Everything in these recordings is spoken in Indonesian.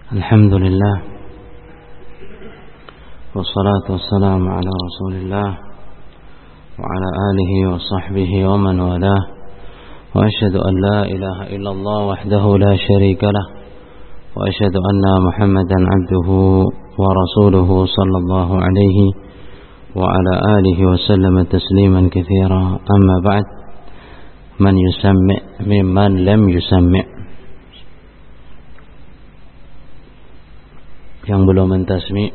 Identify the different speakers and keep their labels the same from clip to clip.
Speaker 1: الحمد لله والصلاة والسلام على رسول الله وعلى آله وصحبه ومن والاه وأشهد أن لا إله إلا الله وحده لا شريك له وأشهد أن محمدا عبده ورسوله صلى الله عليه وعلى آله وسلم تسليما كثيرا. أما بعد، من يسمع ممن لم يسمع. Yang belum mentasmi,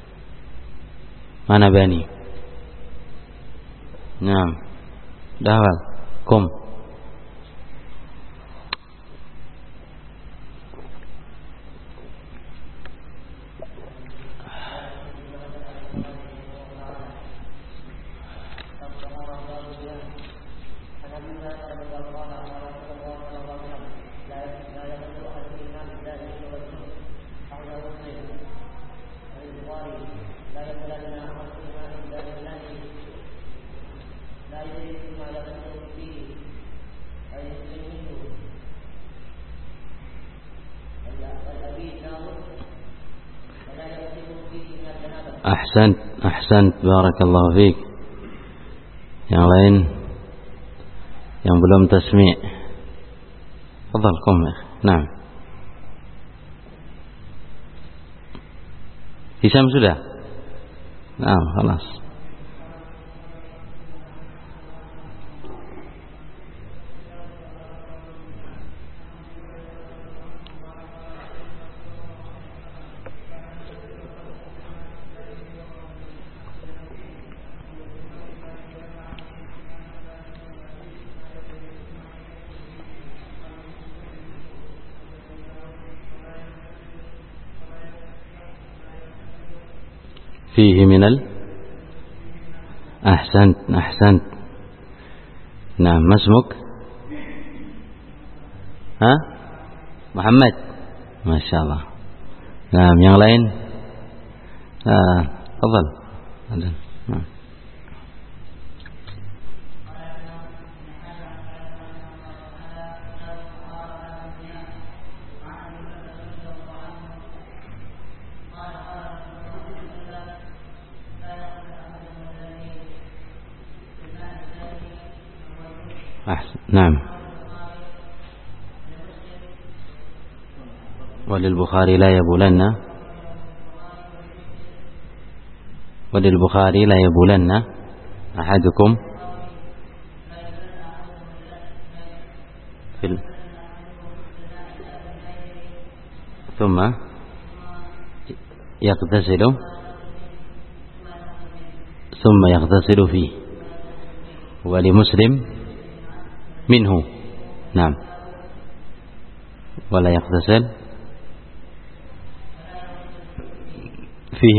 Speaker 1: mana bani? Naam, dahal, kum. Ahsant, barakallahu fiik. Yang lain yang belum tasmi'. Fadhal qum. Naam. Hisam sudah? Naam, khalas. فيه من أحسنت. نعم، ما اسمك؟ محمد. ما شاء الله. نعم، yang lain. تفضل. نعم. نعم. وللبخاري لا يبولن أحدكم ثم يغتسل فيه. ولمسلم منه. نعم. ولا يغتسل فيه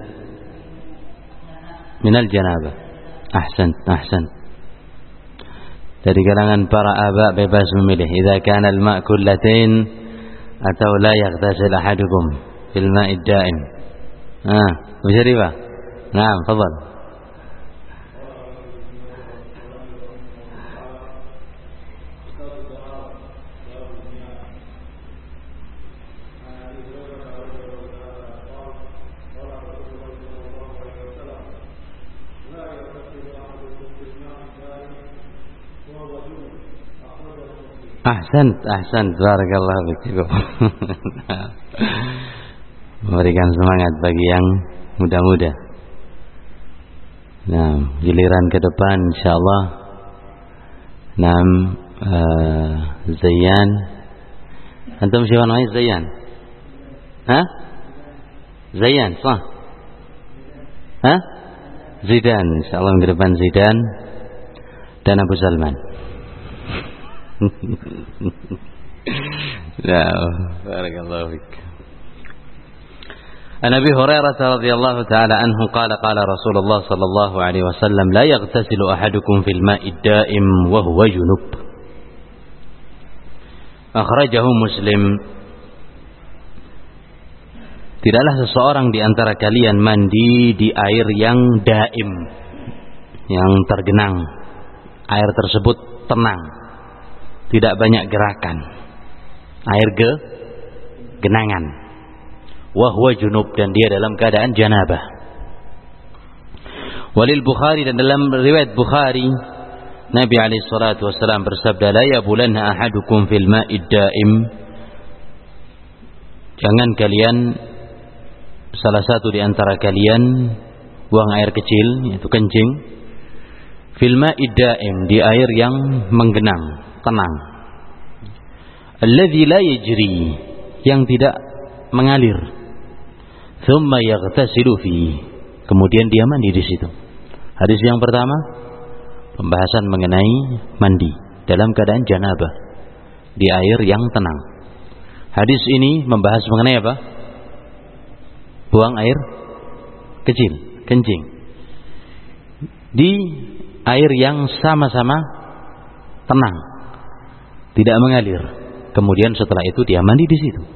Speaker 1: من الجنابة. أحسن. Dari kalangan para aba bebas memilih. Idza kana al-ma' kullatain atau la yaghtasil ahadukum fil ma'id da'im. Mujaribah. Naam, tafadhal. Ahsan, barakallahu fiikum. Memberikan semangat bagi yang muda-muda. Nah, giliran ke depan insyaallah. Zayyan. Antum siapa namanya Zayyan? Zayyan, sah? Zidan, insyaallah ke depan Zidan dan Abu Salman. Barakallahu fik. An Abi Hurairah radhiyallahu ta'ala anhu qala Rasulullah sallallahu alaihi wasallam la yaghtasilu ahadukum fil ma'id da'im wa huwa junub. Akhrajahu Muslim. Tidaklah seseorang di antara kalian mandi di air yang daim, yang tergenang. Air tersebut tenang, tidak banyak gerakan. Air genangan. wa huwa junub, dan dia dalam keadaan janabah. Walil Bukhari, dan dalam riwayat Bukhari Nabi alaihi salatu wasallam bersabda, la yabulanna ahadukum fil ma'id daim, jangan kalian, salah satu di antara kalian buang air kecil, yaitu kencing, fil ma'id daim, di air yang menggenang, tenang, alladzi la yajri, yang tidak mengalir, thumma yaghtasilu fi, kemudian dia mandi di situ. Hadis yang pertama pembahasan mengenai mandi dalam keadaan janabah di air yang tenang. Hadis ini membahas mengenai apa? Buang air kecil, kencing, di air yang sama-sama tenang, tidak mengalir. Kemudian setelah itu dia mandi di situ.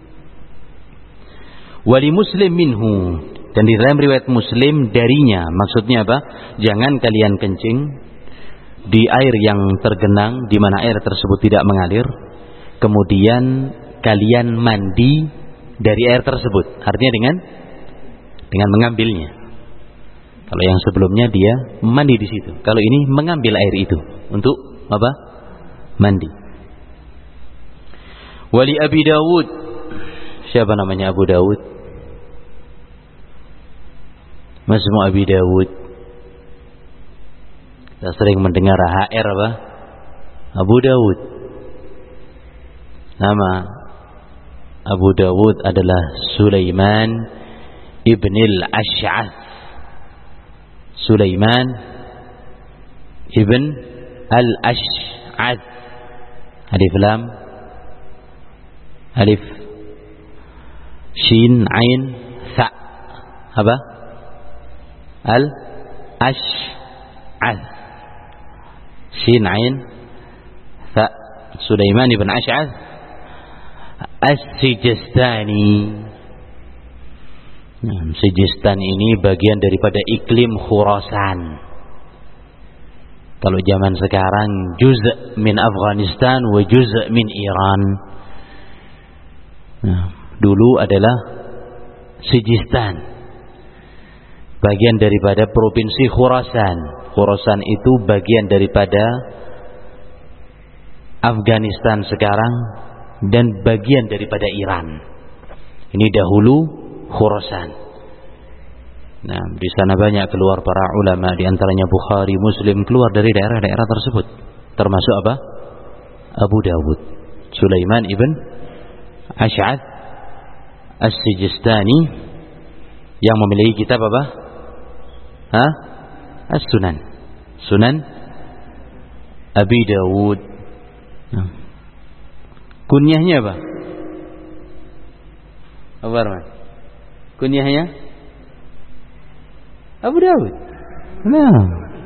Speaker 1: Wali Muslim minhu, dan di dalam riwayat Muslim darinya, maksudnya apa? Jangan kalian kencing di air yang tergenang, di mana air tersebut tidak mengalir, kemudian kalian mandi dari air tersebut. Artinya dengan mengambilnya. Kalau yang sebelumnya dia mandi di situ, kalau ini mengambil air itu untuk apa? Mandi. Wali Abi Dawud, siapa namanya Abu Dawud? Masmu Abi Dawud. Kita sering mendengar HR apa? Abu Dawud. Nama Abu Dawud adalah Sulaiman ibn al-Ash'ath. Sulaiman ibn al-Ash'ath. Alif lam, alif shin ain tha, apa? Al-Ash'ath, shin ain tha, Sulaiman ibn Ash'ath As-Sijistani. Sijistan ini bagian daripada iklim Khurasan. Kalau zaman sekarang juz' min Afghanistan wa juz' min Iran. Dulu adalah Sijistan, bagian daripada provinsi Khurasan. Khurasan itu bagian daripada Afghanistan sekarang dan bagian daripada Iran. Ini dahulu Khurasan. Nah, di sana banyak keluar para ulama, di antaranya Bukhari, Muslim keluar dari daerah-daerah tersebut. Termasuk apa? Abu Dawud. Sulaiman ibn Ash'ath As-Sijistani yang memiliki kitab apa? As-Sunan. Sunan Abi Dawud. Kunyahnya apa? Apa Arman? Kunyahnya Abu Dawud. Nah,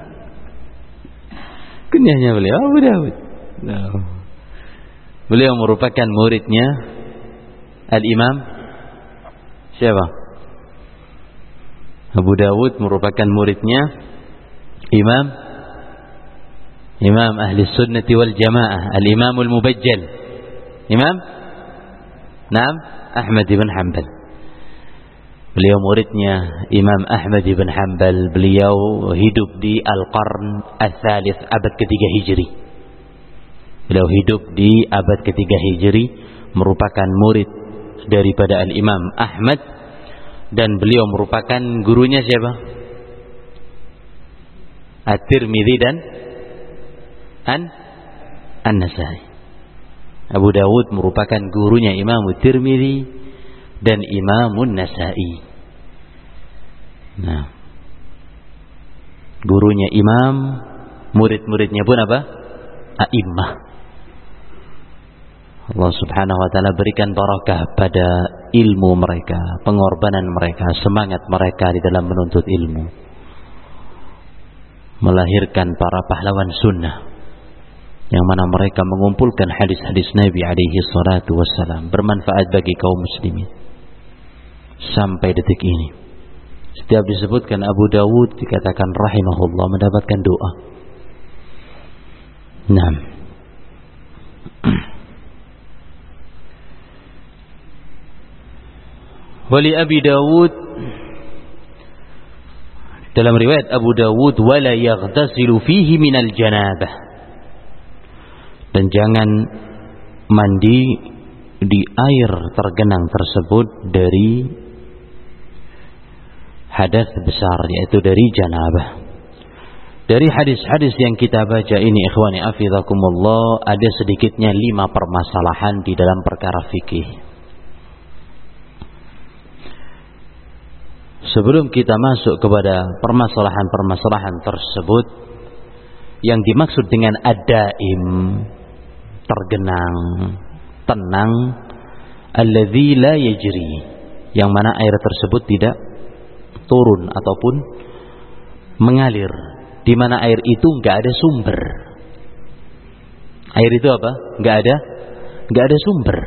Speaker 1: kunyahnya beliau Abu Dawud. Nah. Beliau merupakan muridnya Al-Imam siapa? Abu Dawud merupakan muridnya Imam Ahli Sunnati wal Jamaah, Al-Imam Al-Mubajjal, Imam Ahmad ibn Hanbal. Beliau muridnya Imam Ahmad ibn Hanbal. Beliau hidup di Al-Qarn Al-Thalith, abad ketiga Hijri. Beliau hidup di abad ketiga Hijri, merupakan murid daripada Al-Imam Ahmad, dan beliau merupakan gurunya siapa? At-Tirmidzi dan An-Nasai. Abu Dawud merupakan gurunya Imam Tirmidzi dan Imam An-Nasai. Nah, gurunya imam, murid-muridnya pun apa? A'immah. Allah Subhanahu wa taala berikan barakah pada ilmu mereka, pengorbanan mereka, semangat mereka di dalam menuntut ilmu, melahirkan para pahlawan sunnah yang mana mereka mengumpulkan hadis-hadis Nabi alaihi salatu wassalam, bermanfaat bagi kaum muslimin sampai detik ini. Setiap disebutkan Abu Dawud dikatakan rahimahullah, mendapatkan doa. Nah, Wali Abi Dawud, dalam riwayat Abu Dawud, wala yaghtasilu fihi minal janabah, dan jangan mandi di air tergenang tersebut dari hadas besar, yaitu dari janabah. Dari hadis-hadis yang kita baca ini, ikhwani afizakumullah, ada sedikitnya 5 permasalahan di dalam perkara fikih. Sebelum kita masuk kepada permasalahan-permasalahan tersebut, yang dimaksud dengan ad-daim, tergenang, tenang, alladzi la yajri, yang mana air tersebut tidak turun ataupun mengalir, di mana air itu enggak ada sumber. Air itu apa? Enggak ada sumber.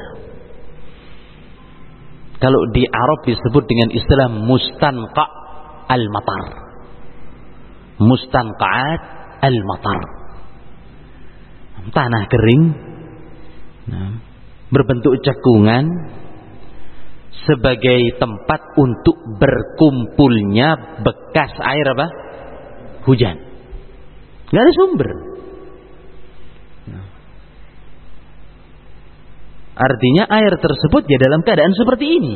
Speaker 1: Kalau di Arab disebut dengan istilah mustanqa al-matar. Mustanqa'at al-matar. Tanah kering, berbentuk cekungan, sebagai tempat untuk berkumpulnya bekas air apa? Hujan. Nggak ada sumber. Artinya air tersebut ya dalam keadaan seperti ini.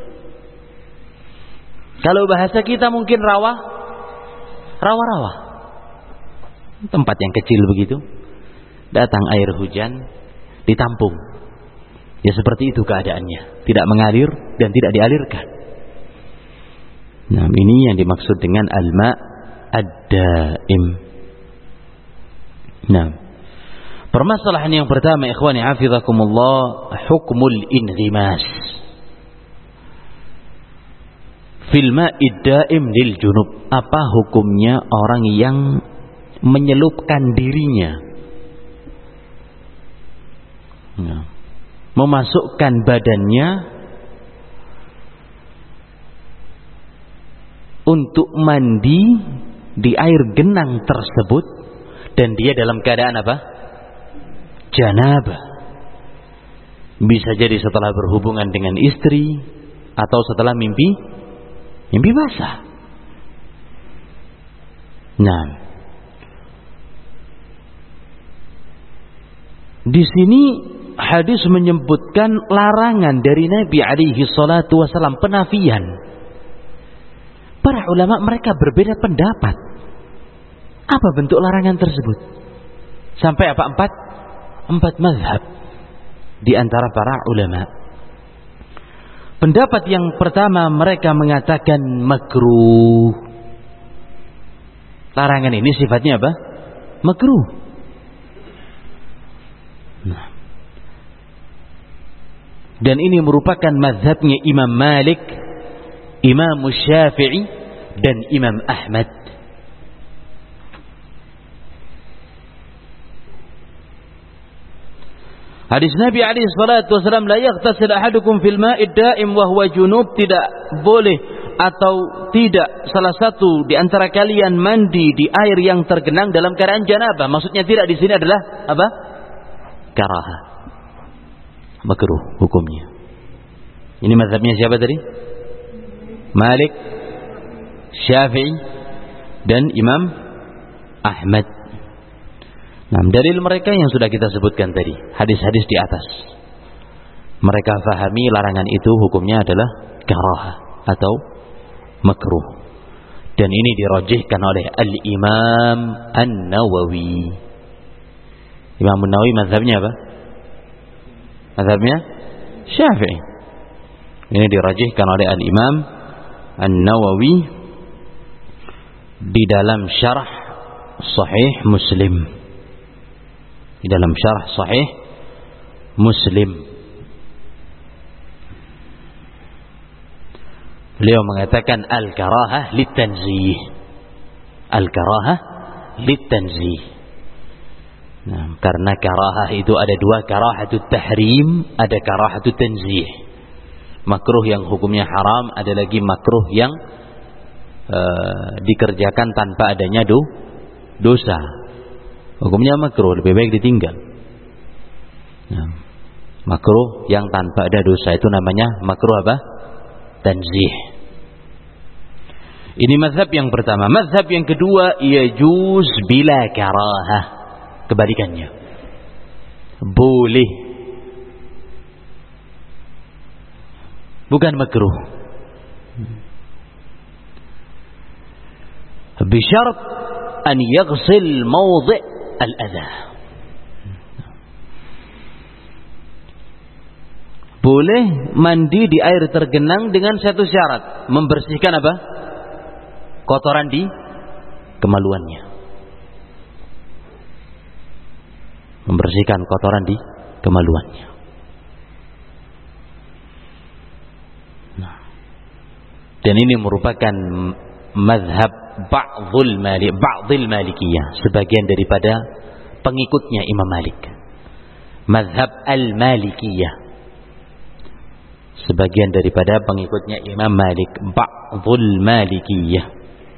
Speaker 1: Kalau bahasa kita mungkin rawa-rawa. Tempat yang kecil begitu. Datang air hujan, ditampung. Ya seperti itu keadaannya. Tidak mengalir dan tidak dialirkan. Nah, ini yang dimaksud dengan al-ma' ad-daim. Nah, permasalahan yang pertama, ikhwani hafizakumullah, hukmul inghimas fil ma'id daim lil junub. Apa hukumnya orang yang menyelupkan dirinya, memasukkan badannya untuk mandi di air genang tersebut, dan dia dalam keadaan apa? Janabah. Bisa jadi setelah berhubungan dengan istri atau setelah mimpi basah. Nah, di sini hadis menyebutkan larangan dari Nabi alaihi salatu wasallam, penafian. Para ulama mereka berbeda pendapat. Apa bentuk larangan tersebut? Sampai apa? 4 mazhab di antara para ulama. Pendapat yang pertama, mereka mengatakan makruh. Larangan ini sifatnya apa? Makruh. Nah. Dan ini merupakan mazhabnya Imam Malik, Imam Syafi'i, dan Imam Ahmad. Hadis Nabi alaihi salatu wasallam, la yaghtasil ahadukum fil ma'id da'im wa huwa junub, tidak boleh atau tidak salah satu di antara kalian mandi di air yang tergenang dalam keadaan janabah. Maksudnya tidak di sini adalah apa? Karahah. Makruh hukumnya. Ini mazhabnya siapa tadi? Malik, Syafi'i, dan Imam Ahmad. Nah, dalil mereka yang sudah kita sebutkan tadi, hadis-hadis di atas. Mereka fahami larangan itu hukumnya adalah karahah atau makruh. Dan ini dirajihkan oleh Al-Imam An-Nawawi. Imam An-Nawawi mazhabnya apa? Mazhabnya Syafi'i. Ini dirajihkan oleh Al-Imam An-Nawawi di dalam syarah Sahih Muslim. Di dalam syarah Sahih Muslim, beliau mengatakan al-karahah litanzih. Al-karahah litanzih. Nah, karena karahah itu ada 2, karahatut tahrim, ada karahatut tanzih. Makruh yang hukumnya haram, ada lagi makruh yang dikerjakan tanpa adanya dosa. Hukumnya makruh, lebih baik ditinggal. Nah, makruh yang tanpa ada dosa itu namanya makruh apa? tanzih. Ini mazhab yang pertama. Mazhab yang kedua, yajuz bila karahah. Kebalikannya, boleh, bukan makruh. Bisyarat an yaghsil mawdi' al-adha. Boleh mandi di air tergenang dengan satu syarat, membersihkan apa? Kotoran di kemaluannya. Membersihkan kotoran di kemaluannya. Nah. Dan ini merupakan mazhab ba'dil Malikiyah, sebagian daripada pengikutnya Imam Malik. Mazhab al-Malikiyah, sebagian daripada pengikutnya Imam Malik, ba'dil Malikiyah.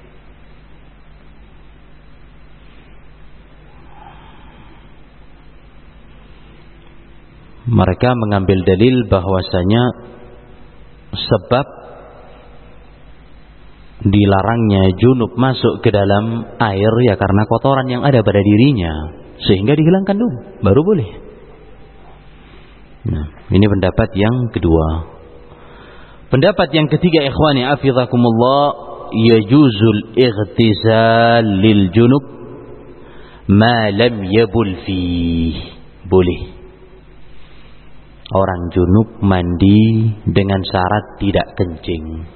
Speaker 1: Mereka mengambil dalil bahwasanya sebab dilarangnya junub masuk ke dalam air ya karena kotoran yang ada pada dirinya, sehingga dihilangkan dulu baru boleh. Nah, ini pendapat yang kedua. Pendapat yang ketiga, ikhwani afizakumullah, yajuzul ightizal lil junub ma lam yabul fi. Boleh orang junub mandi dengan syarat tidak kencing.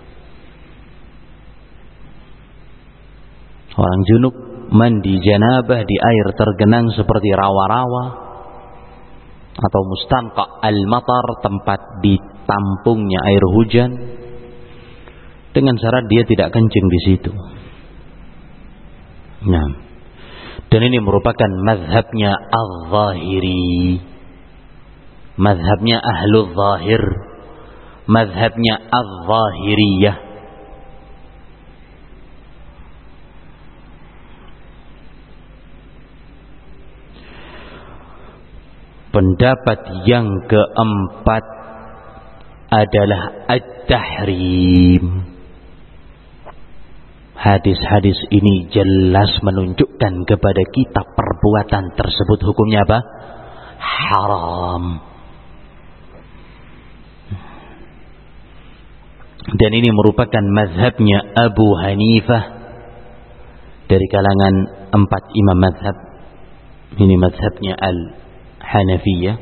Speaker 1: Orang junub mandi janabah di air tergenang seperti rawa-rawa atau mustanqa al-matar, tempat ditampungnya air hujan, dengan syarat dia tidak kencing di situ. Nah, dan ini merupakan mazhabnya al-Zahiri, mazhabnya Ahlul Zahir, mazhabnya al-Zahiriyah. Pendapat yang keempat adalah at-tahrim. Hadis-hadis ini jelas menunjukkan kepada kita perbuatan tersebut hukumnya apa? Haram. Dan ini merupakan mazhabnya Abu Hanifah dari kalangan 4 imam mazhab. Ini mazhabnya Al-Hanafiyah.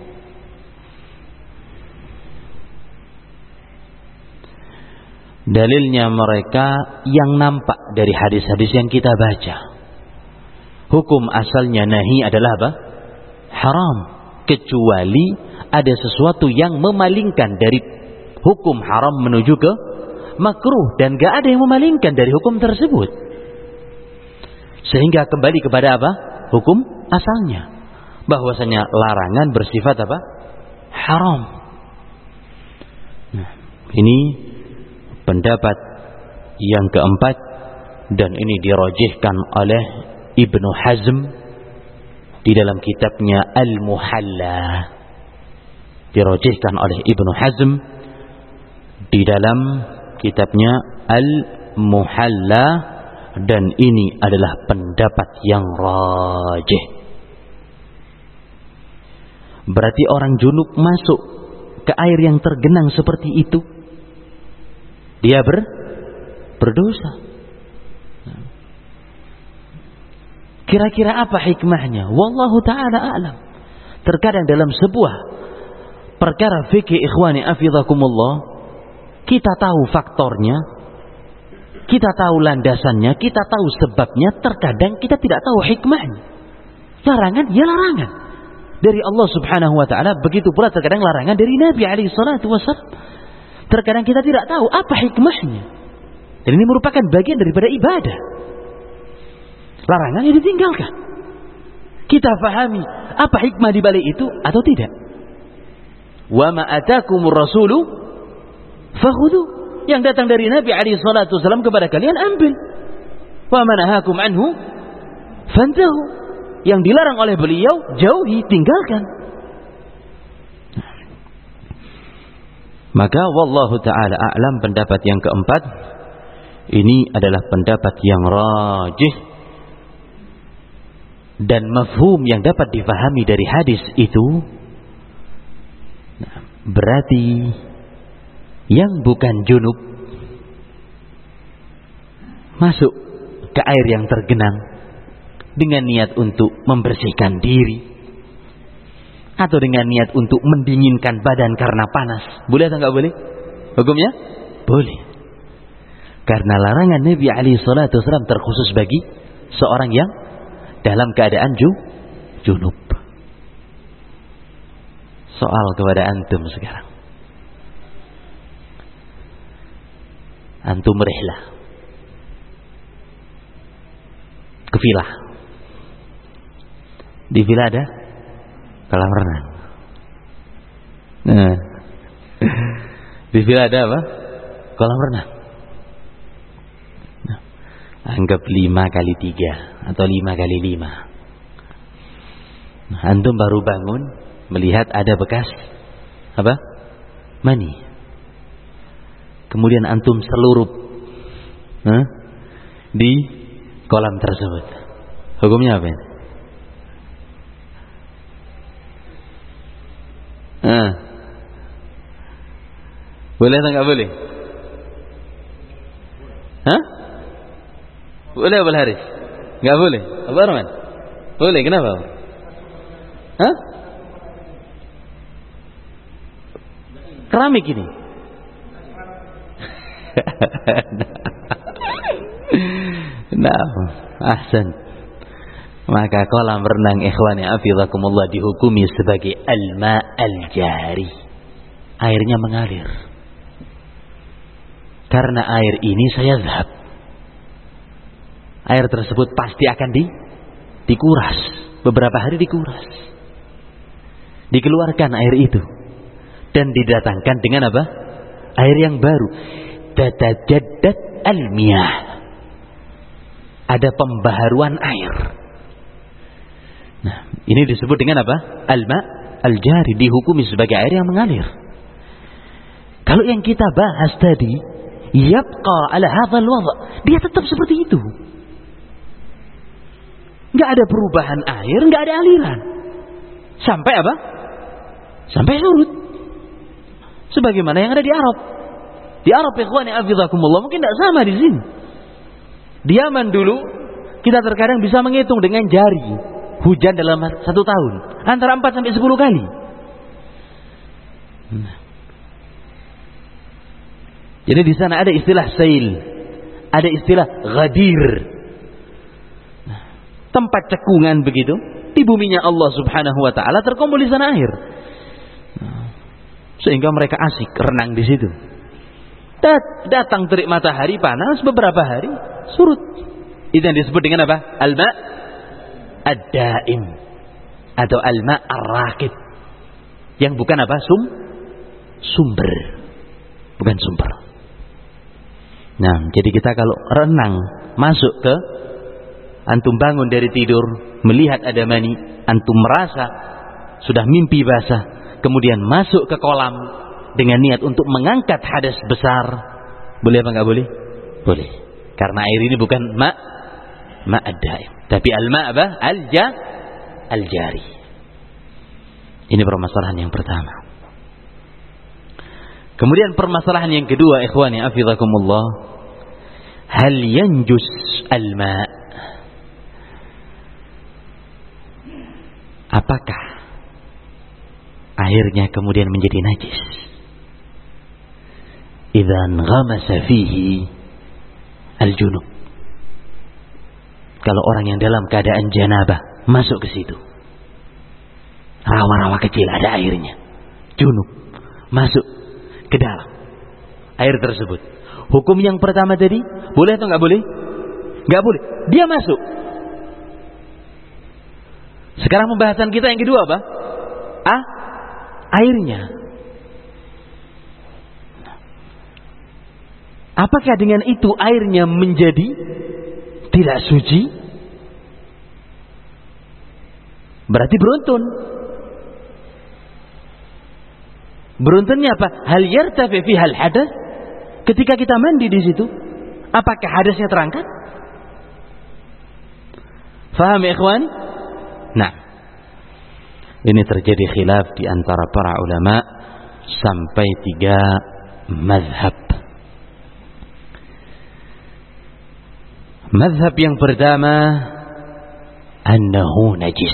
Speaker 1: Dalilnya mereka yang nampak dari hadis-hadis yang kita baca. Hukum asalnya nahi adalah apa? Haram. Kecuali ada sesuatu yang memalingkan dari hukum haram menuju ke makruh, dan gak ada yang memalingkan dari hukum tersebut, sehingga kembali kepada apa? Hukum asalnya, bahwasanya larangan bersifat apa? Haram. Nah, ini pendapat yang keempat, dan ini dirajihkan oleh Ibnu Hazm di dalam kitabnya Al-Muhalla. Dirajihkan oleh Ibnu Hazm di dalam kitabnya Al-Muhalla, dan ini adalah pendapat yang rajih. Berarti orang junub masuk ke air yang tergenang seperti itu, dia berdosa. Kira-kira apa hikmahnya? Wallahu ta'ala a'lam. Terkadang dalam sebuah perkara fikih, ikhwani afizakumullah, kita tahu faktornya, kita tahu landasannya, kita tahu sebabnya, terkadang kita tidak tahu hikmahnya. Larangan ya larangan dari Allah subhanahu wa ta'ala, begitu pula terkadang larangan dari Nabi alaihi salatu wassalam. Terkadang kita tidak tahu apa hikmahnya, dan ini merupakan bagian daripada ibadah. Larangan yang ditinggalkan, kita fahami apa hikmah di balik itu atau tidak. Wa ma atakumur rasulu fakhudhu, yang datang dari Nabi alaihi salatu wasallam kepada kalian ambil. Wa ma nahakum anhu fantahu, yang dilarang oleh beliau jauhi, tinggalkan. Maka wallahu ta'ala a'lam, pendapat yang keempat ini adalah pendapat yang rajih, dan mafhum yang dapat difahami dari hadis itu, berarti yang bukan junub masuk ke air yang tergenang dengan niat untuk membersihkan diri atau dengan niat untuk mendinginkan badan karena panas, boleh atau enggak boleh? Hukumnya boleh. Karena larangan Nabi alaihi salatu wasallam terkhusus bagi seorang yang dalam keadaan junub. Soal kepada antum sekarang. Antum rihlah ke villa. Di villa ada kolam renang. Nah, di villa ada apa? Kolam renang. Nah, anggap 5 kali 3 atau 5 kali 5. Nah, antum baru bangun melihat ada bekas apa? Mani. Kemudian antum selurup di kolam tersebut. Hukumnya apa ini? Boleh atau enggak boleh? Boleh Abul Haris? Enggak boleh. Abu Arman? Boleh, kenapa? Keramik ini. Nah, ahsan. Maka kolam renang ikhwani hafizakumullah dihukumi sebagai al-ma' al-jari. Airnya mengalir. Karena air ini saya zahab. Air tersebut pasti akan dikuras. Beberapa hari dikuras. Dikeluarkan air itu. Dan didatangkan dengan apa? Air yang baru. Tatajaddad al-miyah. Ada pembaharuan air. Nah, ini disebut dengan apa? Al-ma' al-jari, dihukumi sebagai air yang mengalir. Kalau yang kita bahas tadi, yabqa ala hadzal wad', dia tetap seperti itu. Enggak ada perubahan air, enggak ada aliran. Sampai apa? Sampai surut. Sebagaimana yang ada di Arab. Di Arab ikhwani hafizakumullah mungkin tidak sama di sini. Di Yaman dulu kita terkadang bisa menghitung dengan jari hujan dalam 1 tahun antara 4 sampai 10 kali. Jadi di sana ada istilah sail, ada istilah ghadir. Tempat cekungan begitu, di buminya Allah Subhanahu wa taala terkumpul di sana air. Sehingga mereka asik renang di situ. Datang terik matahari panas beberapa hari surut. Itu yang disebut dengan apa? Al-ma' ad-daim atau al-ma' ar-rakid. Yang bukan apa? Sumber. Bukan sumber. Nah, jadi kita kalau renang masuk ke, antum bangun dari tidur melihat ada mani, antum merasa sudah mimpi basah, kemudian masuk ke kolam dengan niat untuk mengangkat hadas besar, boleh apa enggak boleh? Boleh. Karena air ini bukan ma' ad-daim, tapi al-ma' apa? Al-jari. Ini permasalahan yang pertama. Kemudian permasalahan yang kedua, ikhwani hafizakumullah, hal yanjus al-ma'? Apakah airnya kemudian menjadi najis? Idzan ghamasa fihi al-junub. Kalau orang yang dalam keadaan janabah masuk ke situ, rawa-rawa kecil ada airnya, junub, masuk ke dalam air tersebut. Hukum yang pertama tadi, boleh atau enggak boleh? Enggak boleh. Dia masuk. Sekarang pembahasan kita yang kedua apa? Airnya. Apakah dengan itu airnya menjadi tidak suci? Berarti beruntun.
Speaker 2: Beruntunnya apa? Hal yartafi fi hal hadas. Ketika kita mandi di situ, apakah hadasnya terangkat? Faham ya ikhwan? Nah, ini terjadi khilaf di antara para ulama sampai 3 mazhab. Mazhab yang pertama, annahu najis.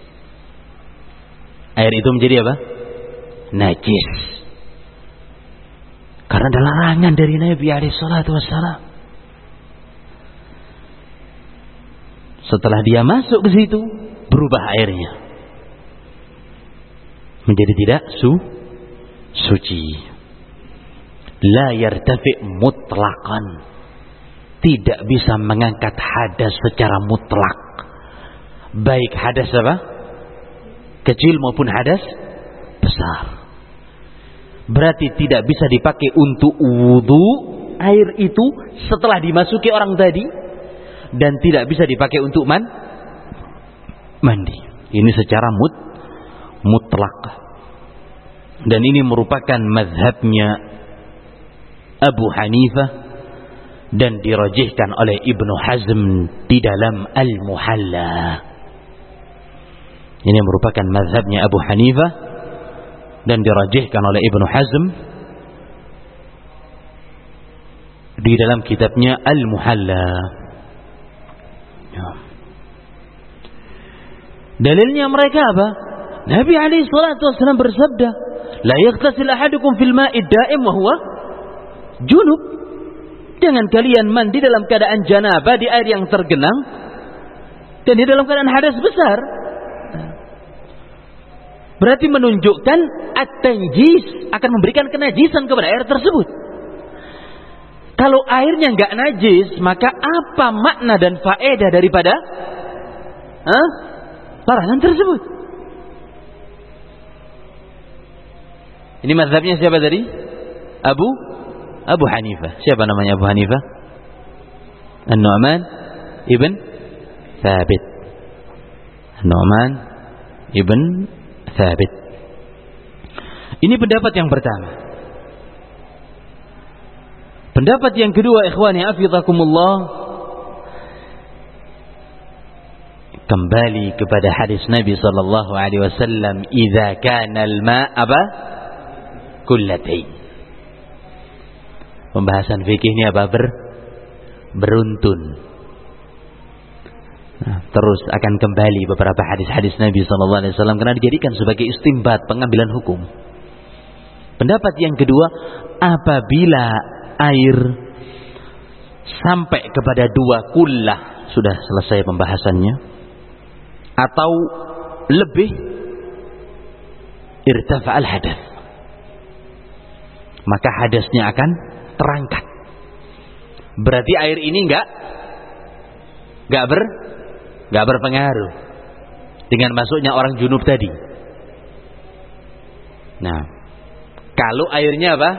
Speaker 2: Air itu menjadi apa? Najis. Karena ada larangan dari Nabi alaihi salatu wassalam. Setelah dia masuk ke situ, berubah airnya menjadi tidak suci. La yartafi mutlaqan. Tidak bisa mengangkat hadas secara mutlak. Baik hadas apa? Kecil maupun hadas besar. Berarti tidak bisa dipakai untuk wudu air itu setelah dimasuki orang tadi, dan tidak bisa dipakai untuk mandi. Ini secara mutlak. Dan ini merupakan mazhabnya Abu Hanifah dan dirajihkan oleh Ibnu Hazm di dalam Al-Muhalla. Ini merupakan mazhabnya Abu Hanifah dan dirajihkan oleh Ibnu Hazm di dalam kitabnya Al-Muhalla. Dalilnya mereka apa? Nabi alaihi salatu wasallam bersabda, "La yaghtasil ahadukum fil ma'id da'im wa huwa junub." Jangan kalian mandi dalam keadaan janabah di air yang tergenang dan di dalam keadaan hadas besar. Berarti menunjukkan at-tanjis akan memberikan kenajisan kepada air tersebut. Kalau airnya enggak najis, maka apa makna dan faedah daripada larangan tersebut? Ini mazhabnya siapa tadi? Abu Hanifah. Siapa namanya Abu Hanifah? An-Nu'man ibn Thabit. An-Nu'man ibn Thabit. Ini pendapat yang pertama. Pendapat yang kedua, ikhwani hafizakumullah, kembali kepada hadis Nabi sallallahu alaihi wasallam, "Idza kana al-ma' kullatain." Pembahasan fikih ini apa? Beruntun. Nah, terus akan kembali beberapa hadis-hadis Nabi sallallahu alaihi wasallam karena dijadikan sebagai istimbat, pengambilan hukum. Pendapat yang kedua, apabila air sampai kepada 2 kullah, sudah selesai pembahasannya, atau lebih, irtafa'al hadas, maka hadasnya akan terangkat. Berarti air ini enggak berpengaruh dengan masuknya orang junub tadi. Nah, kalau airnya apa?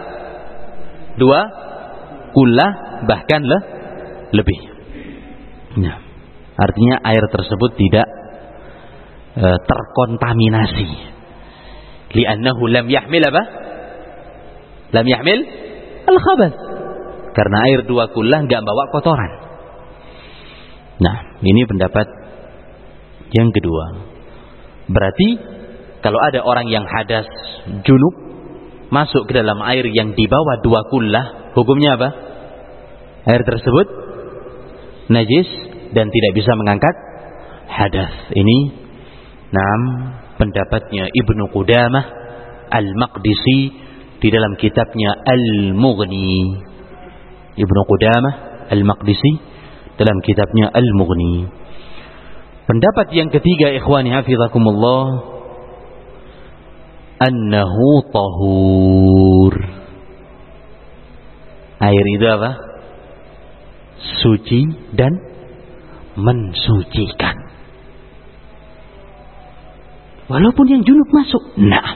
Speaker 2: 2 kullah bahkan lebih. Nah, artinya air tersebut tidak terkontaminasi. Li'annahu lam yahmil apa? Lam yahmil al-khabath. Karena air 2 kullah enggak bawa kotoran. Nah, ini pendapat yang kedua. Berarti kalau ada orang yang hadas junub masuk ke dalam air yang di bawah 2 kullah, hukumnya apa? Air tersebut najis dan tidak bisa mengangkat hadas. Ini pendapatnya Ibnu Qudamah Al-Maqdisi di dalam kitabnya Al-Mughni. Ibnu Qudamah Al-Maqdisi dalam kitabnya Al-Mughni. Pendapat yang ketiga, ikhwani hafizakumullah, annahu tahur. Air itu apa? Suci dan mensucikan. Walaupun yang junub masuk. Nah,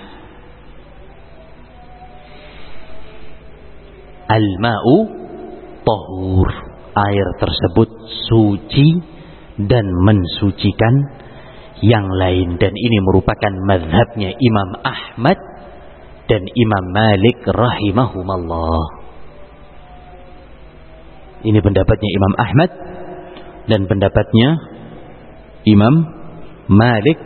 Speaker 2: al-ma'u tahur. Air tersebut suci dan mensucikan yang lain. Dan ini merupakan mazhabnya Imam Ahmad dan Imam Malik rahimahumallah. Ini pendapatnya Imam Ahmad dan pendapatnya Imam Malik,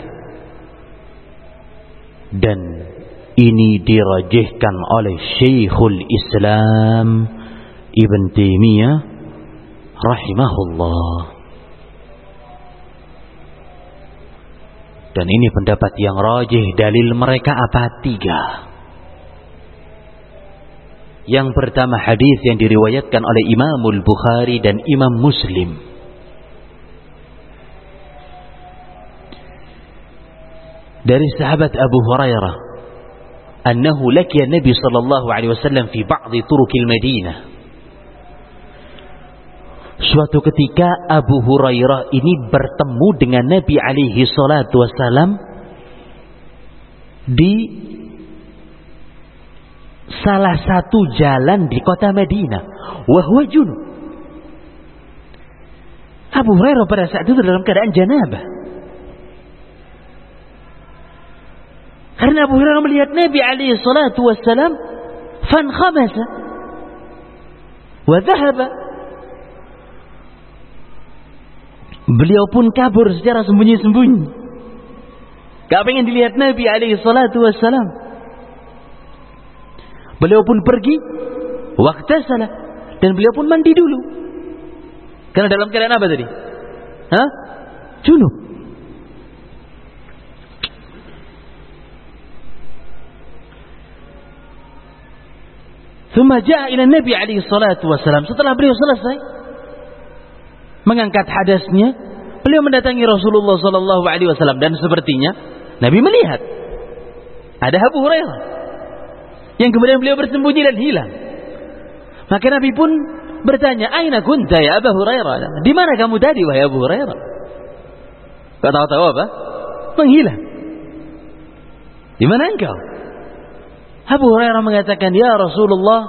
Speaker 2: dan ini dirajihkan oleh Syekhul Islam Ibn Taimiyah rahimahullah. Dan ini pendapat yang rajih. Dalil mereka apa? 3. Yang pertama, hadis yang diriwayatkan oleh Imamul Bukhari dan Imam Muslim. Dari sahabat Abu Hurairah, annahu laqiya Nabi sallallahu alaihi wasallam fi ba'd turuqil Madinah. Suatu ketika Abu Hurairah ini bertemu dengan Nabi alaihi salatu wasallam di salah satu jalan di kota Madinah. Wa huwa junub. Abu Hurairah pada saat itu dalam keadaan janabah. Karena Abu Hurairah melihat Nabi alaihi salatu wasallam fankhamasa wa dhahaba. Beliau pun kabur secara sembunyi-sembunyi. Gak pengen dilihat Nabi alaihi salatu wassalam. Beliau pun pergi, waqtasala, dan beliau pun mandi dulu. Karena dalam keadaan apa tadi? Junub. Thumma ja'a ila Nabi alaihi salatu wassalam. Setelah beliau selesai mengangkat hadasnya, beliau mendatangi Rasulullah sallallahu alaihi wasallam, dan sepertinya Nabi melihat ada Abu Hurairah yang kemudian beliau bersembunyi dan hilang. Maka Nabi pun bertanya, "Aina kunta ya Abu Hurairah?" Di mana kamu tadi wahai Abu Hurairah? Kau tahu apa? Menghilang. Di mana engkau? Abu Hurairah mengatakan, "Ya Rasulullah,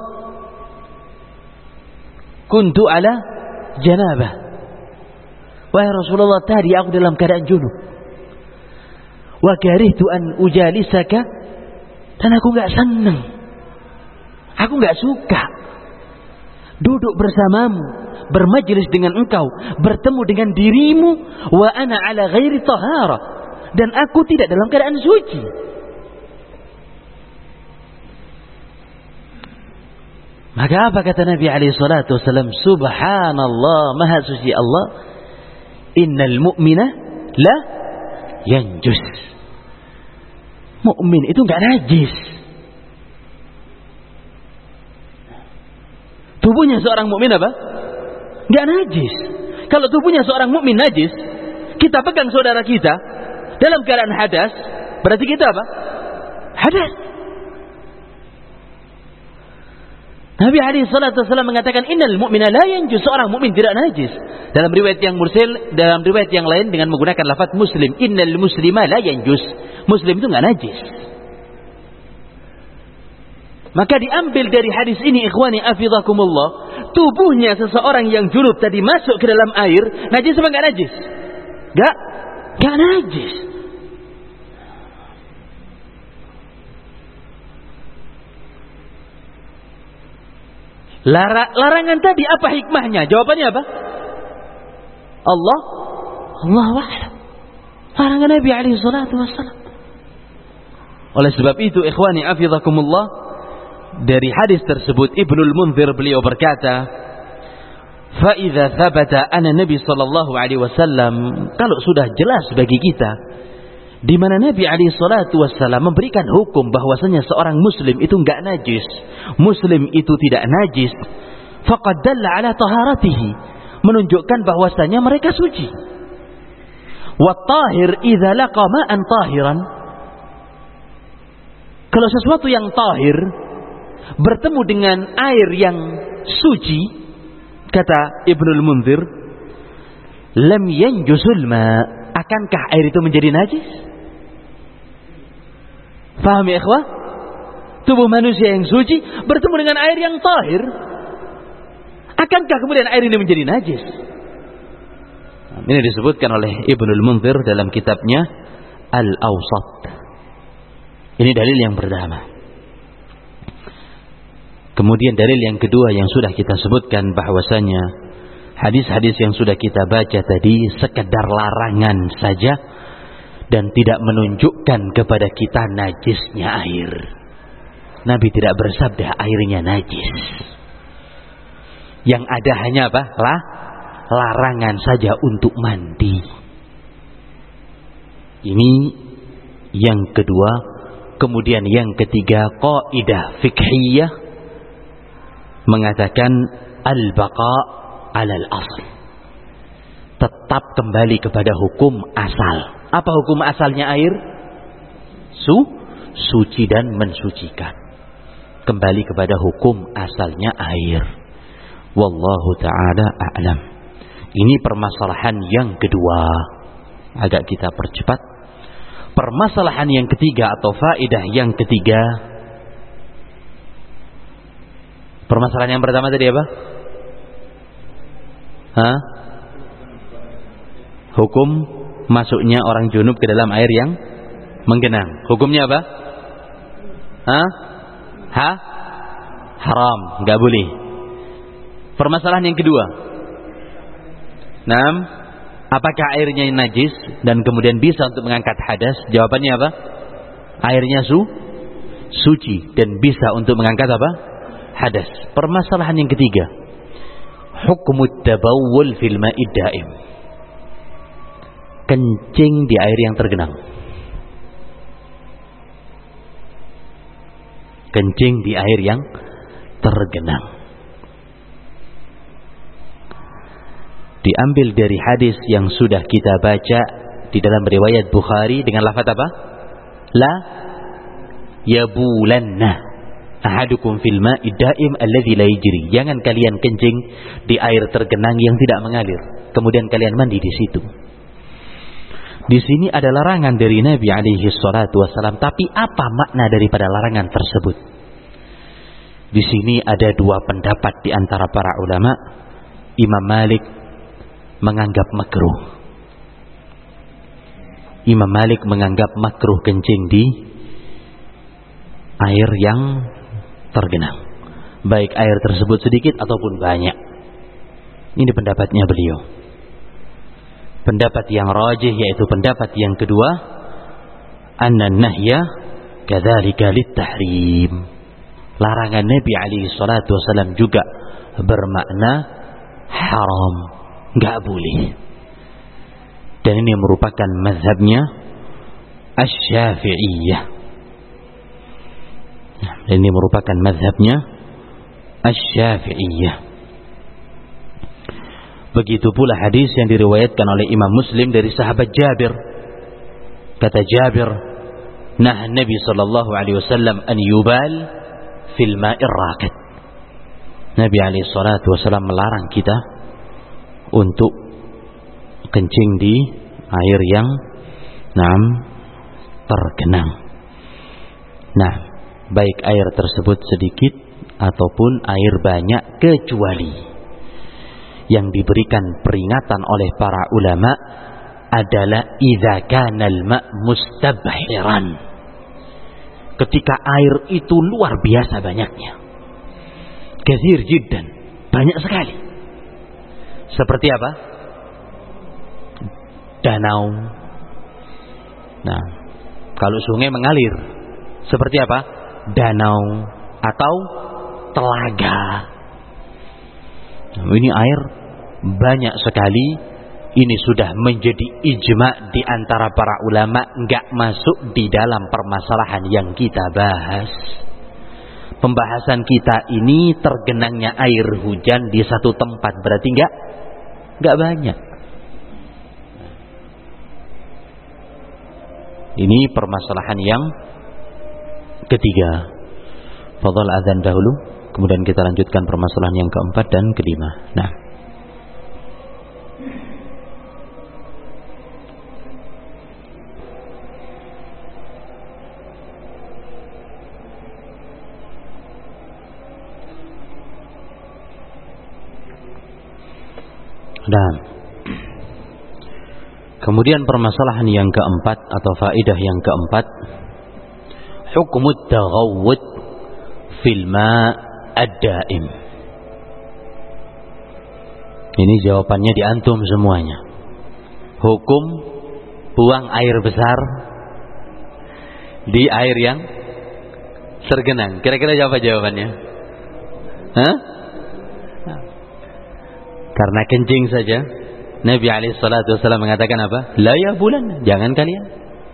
Speaker 2: kuntu ala janabah." Wahai Rasulullah, tadi aku dalam keadaan junub. Wa karihtu an ujalisaka, dan aku enggak senang. Aku enggak suka duduk bersamamu, bermajlis dengan engkau, bertemu dengan dirimu, wa ana ala ghairi tahara, dan aku tidak dalam keadaan suci. Maka apa kata Nabi alaihi salatu wasallam? Subhanallah, maha suci Allah. Innal mu'mina la yanjus. Mukmin itu enggak najis. Tubuhnya seorang mukmin apa? Enggak najis. Kalau tubuhnya seorang mukmin najis, kita pegang saudara kita dalam keadaan hadas, berarti kita apa? Hadas. Nabi alaihi salatu wasallam mengatakan innal mu'mina la yanjus, seorang mukmin tidak najis. Dalam riwayat yang mursil, dalam riwayat yang lain dengan menggunakan lafaz muslim, innal muslima la yanjus. Muslim itu enggak najis. Maka diambil dari hadis ini, ikhwani afidakumullah, tubuhnya seseorang yang junub tadi masuk ke dalam air, najis apa enggak najis? Enggak najis. Larangan tadi apa hikmahnya? Jawabannya apa? Allahu a'lam. Larangan Nabi alaihi salatu wassalam. Oleh sebab itu, ikhwani afidakumullah, dari hadis tersebut Ibnul Munzir beliau berkata, fa idza thabata anna Nabi sallallahu alaihi wasallam, kalau sudah jelas bagi kita di mana Nabi alaihi salatu wassalam memberikan hukum bahwasanya seorang muslim itu enggak najis, muslim itu tidak najis, faqad dalla ala taharatihi, menunjukkan bahwasanya mereka suci. Wa tahir idza laqa ma'an tahiran, kalau sesuatu yang tahir bertemu dengan air yang suci, kata Ibnul Munzir, lam yanjusul ma, akankah air itu menjadi najis? Faham ya ikhwah? Tubuh manusia yang suci bertemu dengan air yang tahir, akankah kemudian air ini menjadi najis? Ini disebutkan oleh Ibnul Munzir dalam kitabnya Al-Awsat. Ini dalil yang pertama. Kemudian dalil yang kedua yang sudah kita sebutkan bahwasanya hadis-hadis yang sudah kita baca tadi sekedar larangan saja dan tidak menunjukkan kepada kita najisnya air. Nabi tidak bersabda airnya najis. Yang ada hanya apa? Larangan saja untuk mandi. Ini yang kedua. Kemudian yang ketiga, qaidah fiqhiyah mengatakan al-baqa 'ala al-asl. Tetap kembali kepada hukum asal. Apa hukum asalnya air? Suci dan mensucikan. Kembali kepada hukum asalnya air. Wallahu ta'ala a'lam. Ini permasalahan yang kedua. Agak kita percepat. Permasalahan yang ketiga atau faedah yang ketiga. Permasalahan yang pertama tadi apa? Hukum masuknya orang junub ke dalam air yang menggenang. Hukumnya apa? Haram, enggak boleh. Permasalahan yang kedua. Apakah airnya najis dan kemudian bisa untuk mengangkat hadas? Jawabannya apa? Airnya suci dan bisa untuk mengangkat apa? Hadas. Permasalahan yang ketiga. Hukmut tabawul fil ma'id daim. Kencing di air yang tergenang. Kencing di air yang tergenang. Diambil dari hadis yang sudah kita baca di dalam riwayat Bukhari dengan lafaz apa? La yabulanna ahadukum fil ma'id daim alladzi la yajri. Jangan kalian kencing di air tergenang yang tidak mengalir. Kemudian kalian mandi di situ. Di sini ada larangan dari Nabi alaihi salatu wasallam, tapi apa makna daripada larangan tersebut? Di sini ada dua pendapat di antara para ulama. Imam Malik menganggap makruh. Imam Malik menganggap makruh kencing di air yang tergenang, baik air tersebut sedikit ataupun banyak. Ini pendapatnya beliau. Pendapat yang rajih yaitu pendapat yang kedua, anna nahya kadzalika lit-tahrim. Larangan Nabi alaihi salatu wasallam juga bermakna haram, enggak boleh. Dan ini merupakan mazhabnya Asy-Syafi'iyah. Ini merupakan mazhabnya Asy-Syafi'iyah. Begitu pula hadis yang diriwayatkan oleh Imam Muslim dari sahabat Jabir. Kata Jabir, nah Nabi sallallahu alaihi wasallam an yubal fil ma'ir raqid. Nabi alaihi salatu wasallam melarang kita untuk kencing di air yang tergenang. Nah, baik air tersebut sedikit ataupun air banyak, kecuali yang diberikan peringatan oleh para ulama adalah idza kana al-ma' mustabhiran. Ketika air itu luar biasa banyaknya. Katsir jiddan, banyak sekali. Seperti apa? Danau. Nah, kalau sungai mengalir, seperti apa? Danau atau telaga. Nah, ini air banyak sekali. Ini sudah menjadi ijma' di antara para ulama, enggak masuk di dalam permasalahan yang kita bahas. Pembahasan kita ini tergenangnya air hujan di satu tempat, berarti enggak banyak. Ini permasalahan yang ketiga. Fadhal adzan dahulu, kemudian kita lanjutkan permasalahan yang keempat dan kelima. Nah, kemudian permasalahan yang keempat atau faedah yang keempat, hukmut taghawwud fil ma' ad-daim. Ini jawabannya di antum semuanya. Hukum buang air besar di air yang tergenang. Kira-kira apa jawabannya? Hah? Karena kencing saja Nabi SAW mengatakan apa? La ya bulan, jangan kalian.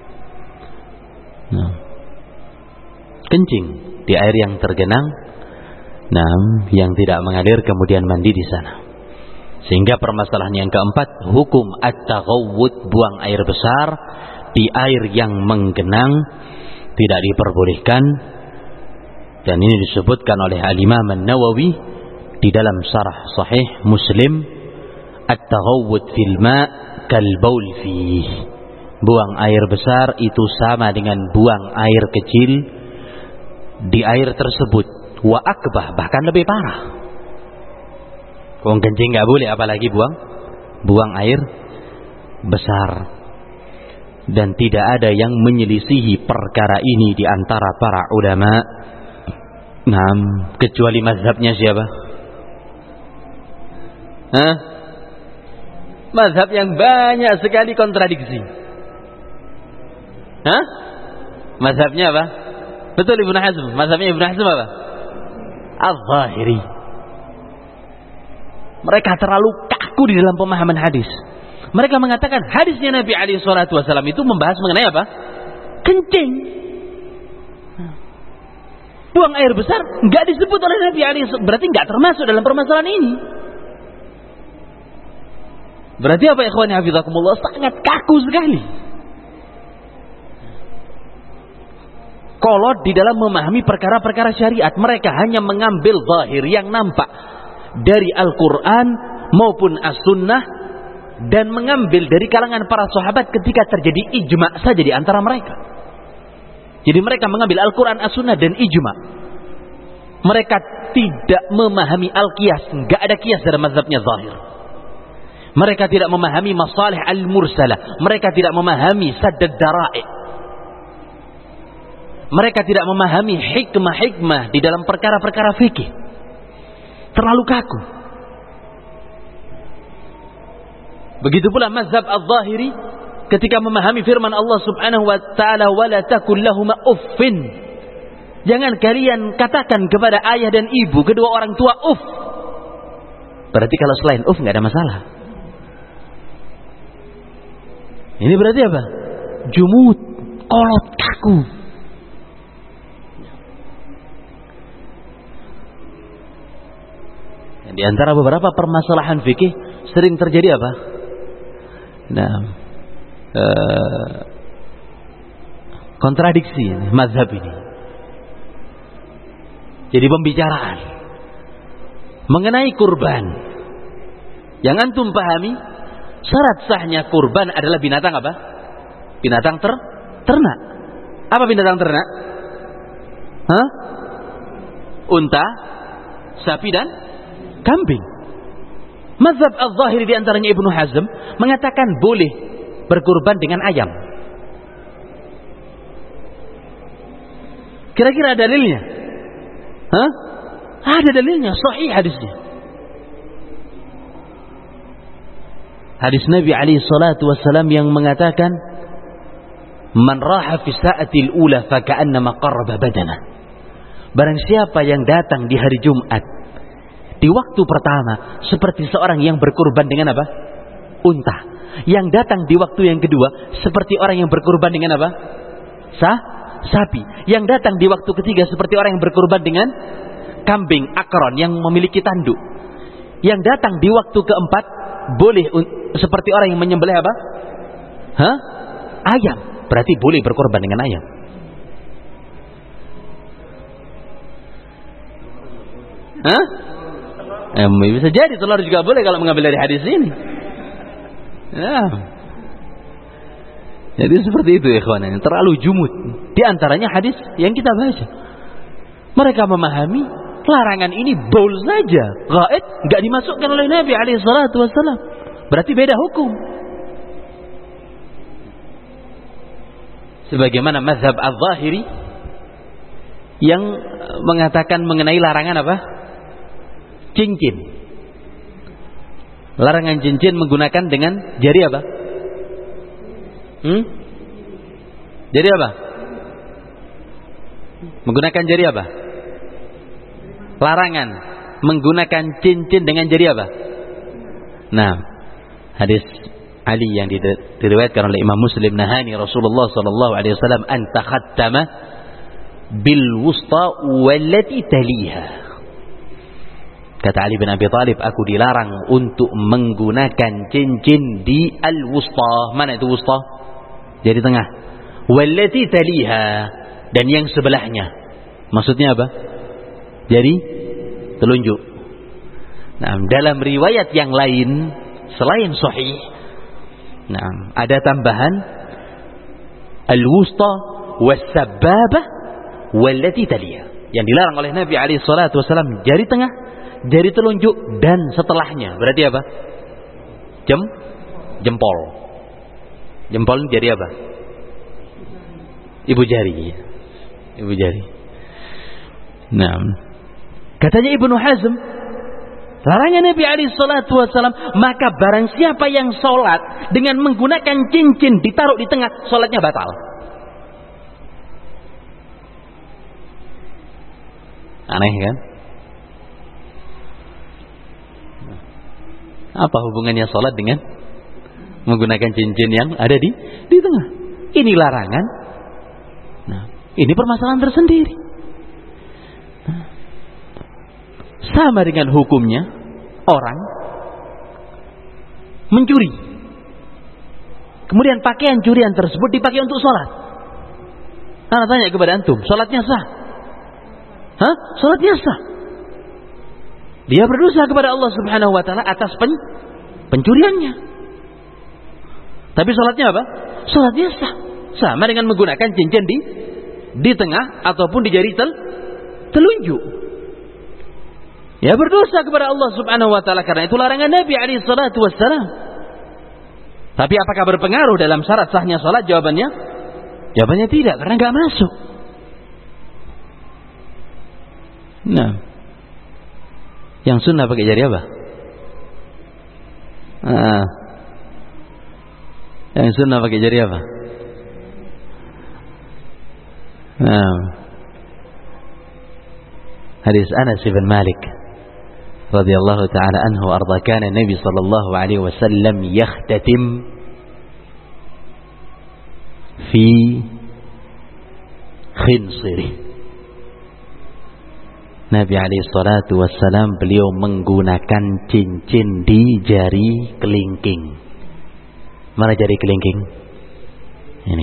Speaker 2: Nah, kencing di air yang tergenang, nah, yang tidak mengalir, kemudian mandi di sana. Sehingga permasalahan yang keempat, hukum at-taghawwud, buang air besar di air yang menggenang, tidak diperbolehkan. Dan ini disebutkan oleh Al-Imam An-Nawawi di dalam Syarah Sahih Muslim, at-taghawwud fil ma' kal baul fih. Buang air besar itu sama dengan buang air kecil di air tersebut. Wa akbah, bahkan lebih parah. Buang kencing nggak boleh, apalagi buang air besar. Dan tidak ada yang menyelisihi perkara ini di antara para ulama. Nah, kecuali mazhabnya siapa? Hah? Mazhab yang banyak sekali kontradiksi. Hah? Mazhabnya apa? Betul Ibnu Hazm. Mazhabnya Ibnu Hazm apa? Al-Zahiri. Mereka terlalu kaku di dalam pemahaman hadis. Mereka mengatakan hadisnya Nabi SAW itu membahas mengenai apa? Kencing. Buang air besar nggak disebut oleh Nabi SAW, berarti nggak termasuk dalam permasalahan ini. Berarti apa ikhwan hafizakumullah? Sangat kaku sekali. Kolot di dalam memahami perkara-perkara syariat, mereka hanya mengambil zahir yang nampak dari Al-Quran maupun As-Sunnah, dan mengambil dari kalangan para sahabat ketika terjadi ijma' saja di antara mereka. Jadi mereka mengambil Al-Quran, As-Sunnah dan ijma'. Mereka tidak memahami al-qiyas, nggak ada qiyas dalam mazhabnya zahir. Mereka tidak memahami masalih al-mursalah, mereka tidak memahami saddad dara'i. Mereka tidak memahami hikmah-hikmah di dalam perkara-perkara fikih. Terlalu kaku. Begitu pula mazhab al-Zahiri ketika memahami firman Allah Subhanahu wa taala, wala takul lahum uffin. Jangan kalian katakan kepada ayah dan ibu, kedua orang tua, uff. Berarti kalau selain uff enggak ada masalah. Ini berarti apa? Jumud, kolot, kaku. Di antara beberapa permasalahan fikih sering terjadi apa? Nah, kontradiksi mazhab ini. Jadi pembicaraan mengenai kurban. Yang antum pahami, syarat sahnya kurban adalah binatang apa? Binatang ternak. Apa binatang ternak? Hah? Unta, sapi dan kambing. Mazhab al-Zahiri di antaranya Ibnu Hazm mengatakan boleh berkurban dengan ayam. Kira-kira dalilnya? Hah? Ada dalilnya, sahih hadisnya. Hadis Nabi alaihi salatu wassalam yang mengatakan, "Man raha fi sa'atil ula fa ka'annama qarraba badana." Barang siapa yang datang di hari Jumat di waktu pertama seperti seorang yang berkurban dengan apa? Unta. Yang datang di waktu yang kedua seperti orang yang berkurban dengan apa? Sapi. Yang datang di waktu ketiga seperti orang yang berkurban dengan kambing akron yang memiliki tanduk. Yang datang di waktu keempat boleh seperti orang yang menyembelih apa? Hah? Ayam. Berarti boleh berkorban dengan ayam. Hah? Bisa jadi telur juga boleh kalau mengambil dari hadis ini. Ya. Jadi seperti itu ikhwan, terlalu jumud. Di antaranya hadis yang kita baca. Mereka memahami larangan ini baul saja, gaib, enggak dimasukkan oleh Nabi alaihi salatu wasallam. Berarti beda hukum. Sebagaimana mazhab al-Zahiri yang mengatakan mengenai larangan apa? Cincin. Larangan cincin menggunakan dengan jari apa? Jari apa? Menggunakan jari apa? Larangan menggunakan cincin dengan jari apa? Nah, hadis Ali yang diriwayatkan oleh Imam Muslim, nahani Rasulullah sallallahu alaihi wasallam an takhattama bil wusta wallati taliha. Kata Ali bin Abi Thalib, aku dilarang untuk menggunakan cincin di al-wusta. Mana itu wusta? Jari tengah. Wallati taliha, dan yang sebelahnya. Maksudnya apa? Jari telunjuk. Nah, dalam riwayat yang lain selain sahih, nah, ada tambahan al-wusta was-sababah wallati taliha. Yang dilarang oleh Nabi alaihi salatu wasallam jari tengah, jari telunjuk, dan setelahnya. Berarti apa? Jempol. Jempol jari apa? Ibu jari. Ibu jari. Nah, katanya Ibnu Hazm, larangan Nabi alaihi salatu wasallam, maka barang siapa yang sholat dengan menggunakan cincin ditaruh di tengah, sholatnya batal. Aneh kan? Apa hubungannya sholat dengan menggunakan cincin yang ada di tengah? Ini larangan. Nah, ini permasalahan tersendiri. Nah, sama dengan hukumnya orang mencuri. Kemudian pakaian curian tersebut dipakai untuk sholat. Nah, tanya kepada antum, sholatnya sah? Hah? Sholatnya sah. Dia berdosa kepada Allah Subhanahu wa taala atas pencuriannya. Tapi sholatnya apa? Sholatnya sah. Sama dengan menggunakan cincin di tengah ataupun di jari telunjuk. Ya, berdosa kepada Allah Subhanahu wa taala, karena itu larangan Nabi alaihi salatu wassalam. Tapi apakah berpengaruh dalam syarat sahnya sholat? Jawabannya tidak, karena enggak masuk. Nah, yang sunnah pakai jari apa? Yang sunnah pakai jari apa? Hadis Anas bin Malik radhiyallahu taala anhu arda, kana Nabi sallallahu alaihi wasallam yakhtatim fi khinsirih. Nabi alaihi salatu wassalam, beliau menggunakan cincin di jari kelingking. Mana jari kelingking? Ini.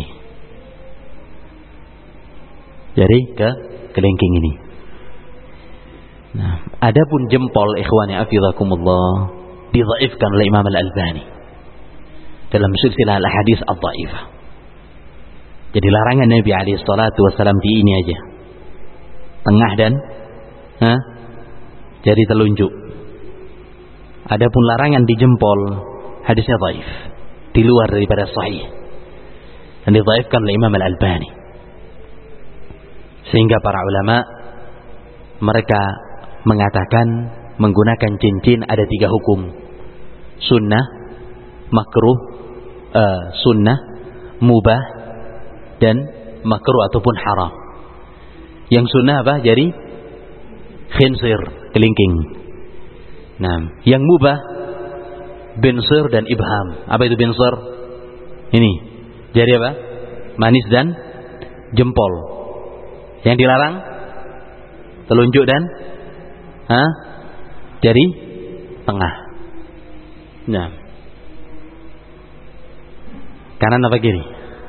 Speaker 2: Jari kelingking ini. Nah, adapun jempol, ikhwani afizakumullah, didhaifkan oleh Imam Al-Albani dalam silsilah al-hadis ad-dhaifah. Jadi larangan Nabi alaihi salatu wassalam di ini aja. Tengah dan jari telunjuk. Adapun larangan di jempol, hadisnya dhaif, di luar daripada sahih, dan didhaifkan oleh Imam Al-Albani. Sehingga para ulama mereka mengatakan menggunakan cincin ada 3 hukum: sunnah, makruh, sunnah, mubah, dan makruh ataupun haram. Yang sunnah apa? Jari khinsir, kelingking. Nah, yang mubah binsir dan ibham. Apa itu binsir? Ini jari apa? Manis dan jempol. Yang dilarang telunjuk dan jari tengah. Nah, kanan apa kiri?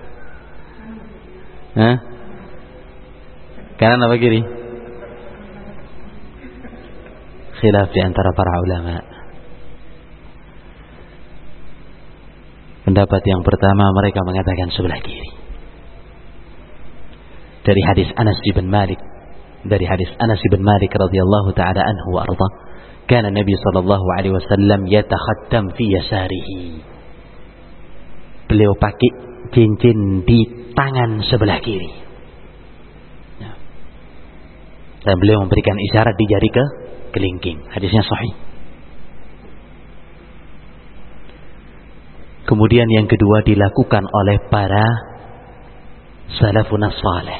Speaker 2: Kanan apa kiri? Khilaf di antara para ulama. Pendapat yang pertama, mereka mengatakan sebelah kiri. Dari hadis Anas bin Malik, radhiyallahu taala anhu wa arda, kana Nabi sallallahu alaihi wasallam yatakhattam fi yasarihi. Beliau pakai cincin di tangan sebelah kiri. Dan beliau memberikan isyarat di jari kelingking. Hadisnya sahih. Kemudian yang kedua dilakukan oleh para salafun salih.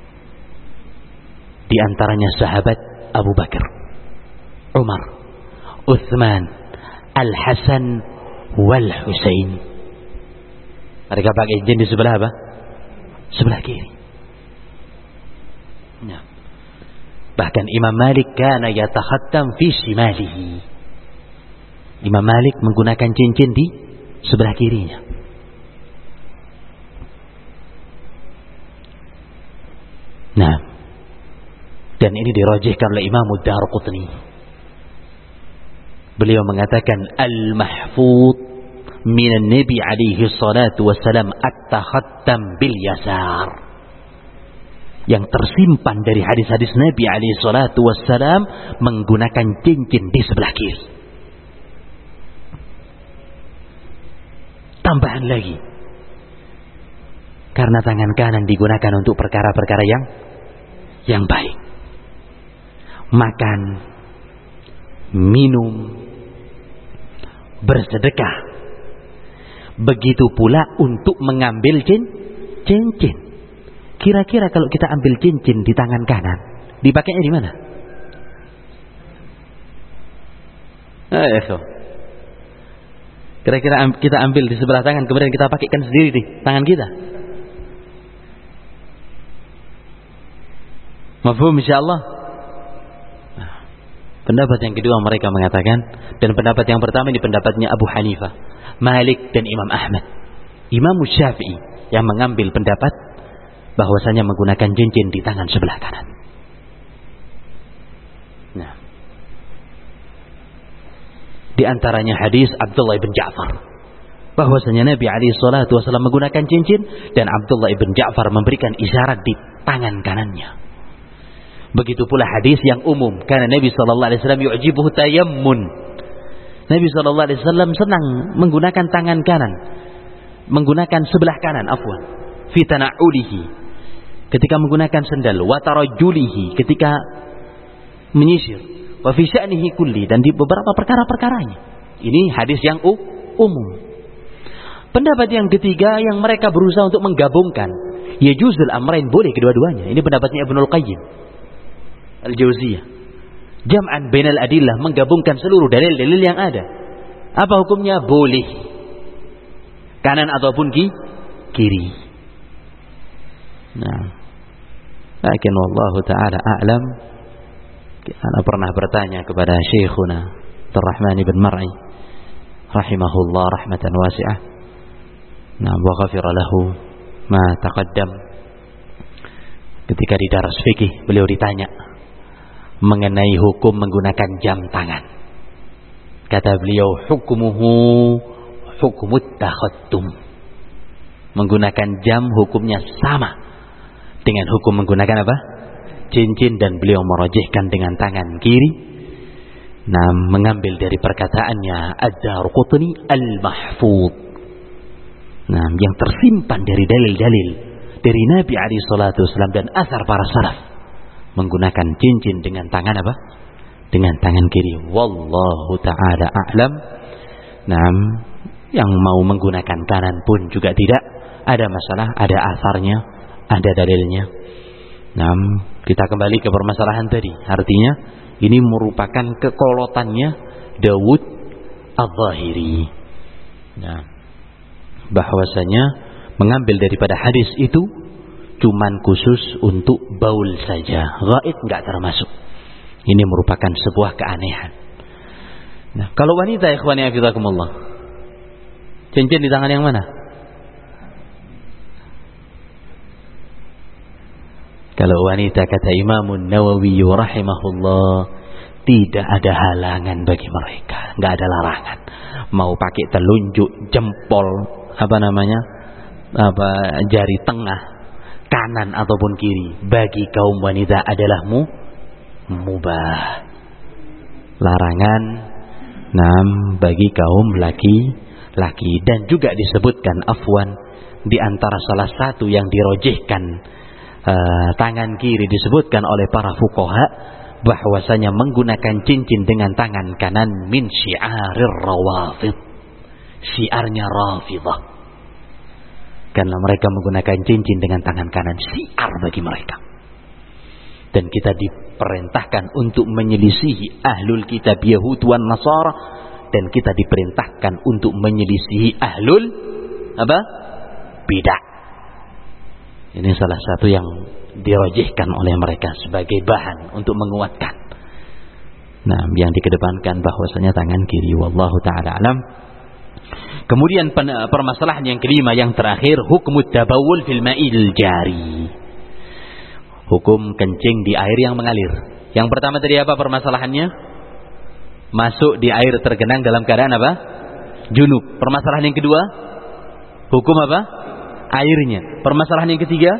Speaker 2: Di antaranya sahabat Abu Bakar, Umar, Uthman, Al-Hasan, Wal-Husain. Mereka pakai cincin di sebelah apa? Sebelah kiri. Ya. Bahkan Imam Malik kana yatakhattam fi shimalihi. Imam Malik menggunakan cincin di sebelah kirinya. Nah, dan ini dirajihkan oleh Imam Ad-Darqutni. Beliau mengatakan al-mahfuz minan Nabi alaihi salatu wassalam at-takhattam bil yasar. Yang tersimpan dari hadis-hadis Nabi alaihi salatu wassalam menggunakan cincin di sebelah kiri. Tambahan lagi, karena tangan kanan digunakan untuk perkara-perkara yang baik. Makan, minum, bersedekah. Begitu pula untuk mengambil cincin. Kira-kira kalau kita ambil cincin di tangan kanan, dipakainya di mana? Kira-kira kita ambil di sebelah tangan, kemudian kita pakaikan sendiri di tangan kita. Mafhum insyaallah. Pendapat yang kedua mereka mengatakan, dan pendapat yang pertama ini pendapatnya Abu Hanifah, Malik dan Imam Ahmad. Imam Syafi'i yang mengambil pendapat bahwasanya menggunakan cincin di tangan sebelah kanan. Nah, di antaranya hadis Abdullah bin Ja'far bahwasanya Nabi alaihi salatu wasallam menggunakan cincin dan Abdullah bin Ja'far memberikan isyarat di tangan kanannya. Begitu pula hadis yang umum, karena Nabi sallallahu alaihi wasallam yu'jibuhu tayammun. Nabi sallallahu alaihi wasallam senang menggunakan tangan kanan, menggunakan sebelah kanan afwan, fi tana'ulihi, ketika menggunakan sendal, wa tarajjulihi, ketika menyisir, wa fi sya'nihi kulli, dan di beberapa perkara-perkaranya. Ini hadis yang umum. Pendapat yang ketiga yang mereka berusaha untuk menggabungkan, yajuzul amrain, boleh kedua-duanya. Ini pendapatnya Ibnul Qayyim Al-Jauziyah. Jam'an bainal adillah, menggabungkan seluruh dalil-dalil yang ada. Apa hukumnya? Boleh. Kanan ataupun kiri. Nah, lakin wallahu ta'ala a'lam. Ana pernah bertanya kepada Syekhuna Abdurrahman bin Mar'i rahimahullah rahmatan wasi'ah. Nah, wa ghafira lahu ma taqaddam. Ketika di daras fikih beliau ditanya mengenai hukum menggunakan jam tangan. Kata beliau, hukmuhu hukmut takhattum. Menggunakan jam hukumnya sama dengan hukum menggunakan apa? Cincin, dan beliau merajihkan dengan tangan kiri. Nah, mengambil dari perkataannya Ad-Darqutni al-mahfuz. Nah, yang tersimpan dari dalil-dalil dari Nabi alaihi salatu wasallam dan asar para salaf, menggunakan cincin dengan tangan apa? Dengan tangan kiri. Wallahu ta'ala a'lam. Nah, yang mau menggunakan kanan pun juga tidak ada masalah, ada asarnya, ada dalilnya. Nah, kita kembali ke permasalahan tadi. Artinya ini merupakan kekolotannya Dawud Al-Zahiri. Nah, bahwasanya mengambil daripada hadis itu cuman khusus untuk baul saja, ghaid enggak termasuk. Ini merupakan sebuah keanehan. Nah, kalau wanita, ikhwani hafizakumullah, cincin di tangan yang mana? Kalau wanita, kata Imam Nawawi rahimahullah, tidak ada halangan bagi mereka, enggak ada larangan. Mau pakai telunjuk, jempol, jari tengah, kanan ataupun kiri, bagi kaum wanita adalah mubah. Larangan bagi kaum laki-laki. Dan juga disebutkan afwan, di antara salah satu yang dirojihkan tangan kiri disebutkan oleh para fuqaha bahwasanya menggunakan cincin dengan tangan kanan min syi'arir rawafid, syiarnya Rafidah. Karena mereka menggunakan cincin dengan tangan kanan, syiar bagi mereka. Dan kita diperintahkan untuk menyelisihi ahlul kitab Yahud wan Nasara, dan kita diperintahkan untuk menyelisihi ahlul bidah. Ini salah satu yang dirajihkan oleh mereka sebagai bahan untuk menguatkan. Nah, yang dikedepankan bahwasanya tangan kiri, wallahu taala alam. Kemudian permasalahan yang kelima yang terakhir, hukmut tabawul fil ma'il jari. Hukum kencing di air yang mengalir. Yang pertama tadi apa permasalahannya? Masuk di air tergenang dalam keadaan apa? Junub. Permasalahan yang kedua, hukum apa? Airnya. Permasalahan yang ketiga,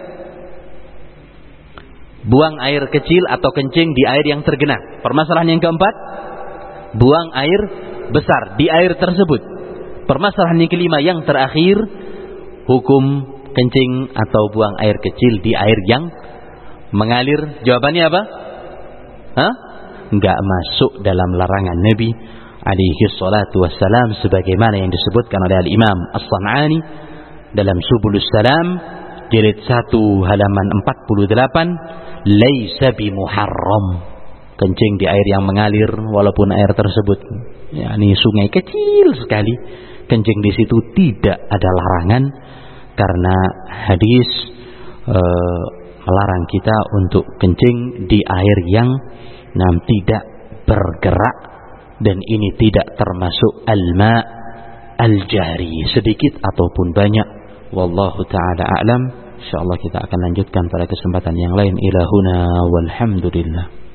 Speaker 2: buang air kecil atau kencing di air yang tergenang. Permasalahan yang keempat, buang air besar di air tersebut. Permasalahan yang kelima yang terakhir, hukum kencing atau buang air kecil di air yang mengalir. Jawabannya apa? Enggak masuk dalam larangan Nabi alaihi salatu wassalam, sebagaimana yang disebutkan oleh Al-Imam As-San'ani dalam Subulus Salam jilid 1 halaman 48, laisa bimuharram. Kencing di air yang mengalir walaupun air tersebut yakni sungai kecil sekali, kencing di situ tidak ada larangan, karena hadis melarang kita untuk kencing di air yang tidak bergerak, dan ini tidak termasuk al-ma al-jari, sedikit ataupun banyak. Wallahu taala a'lam. Insyaallah kita akan lanjutkan pada kesempatan yang lain. Ilahuna walhamdulillah.